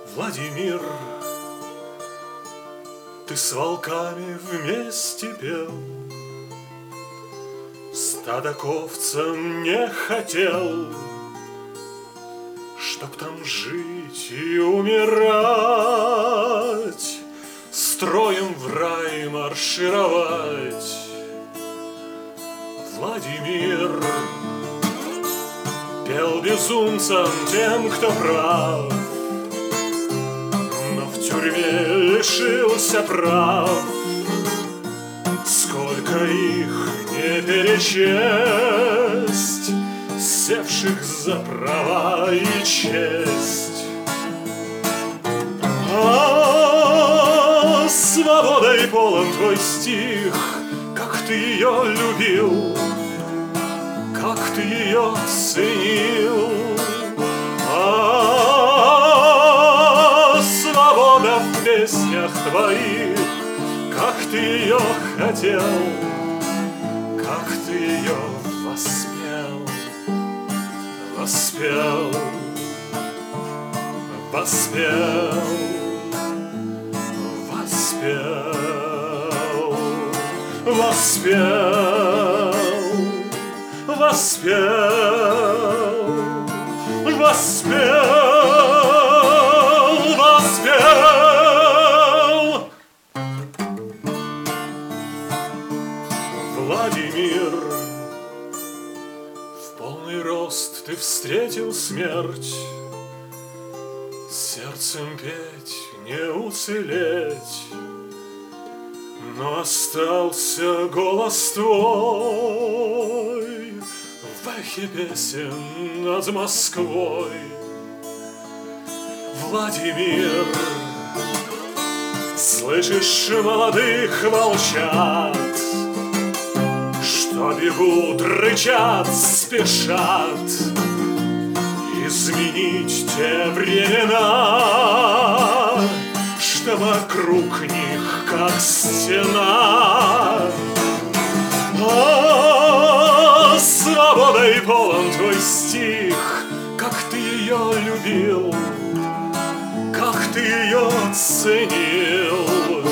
Владимир, ты с волками вместе пел, стадо к овцам не хотел, чтоб там жить и умирать, строем в рай маршировать. Владимир пел безумцам тем, кто прав, но в тюрьме лишился прав. Сколько их не перечесть, севших за права и честь. А свободой полон твой стих, как ты ее любил, как ты ее ценил. А свобода в песнях твоих, как ты ее хотел, как ты ее воспел, воспел, воспел, воспел, воспел, воспел, воспел, воспел. Владимир, в полный рост ты встретил смерть, сердцем петь не уцелеть, но остался голос твой в эхе песен над Москвой. Владимир, слышишь молодых волчат, что бегут, рычат, спешат изменить те времена, что вокруг них как стена. А свободой полон твой стих, как ты ее любил, как ты ее ценил.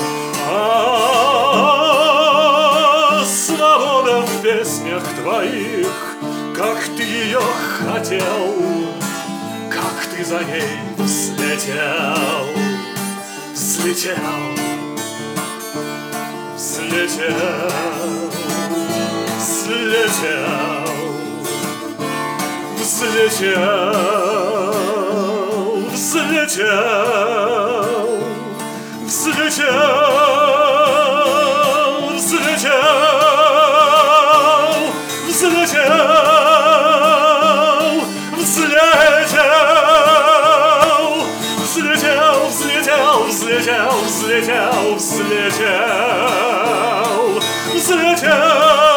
А свобода в песнях твоих, как ты ее хотел, как ты за ней взлетел, взлетел, взлетел, взлетел, взлетел, взлетел, взлетел, взлетел, взлетел, взлетел, взлетел, взлетел, взлетел, взлетел, взлетел, взлетел.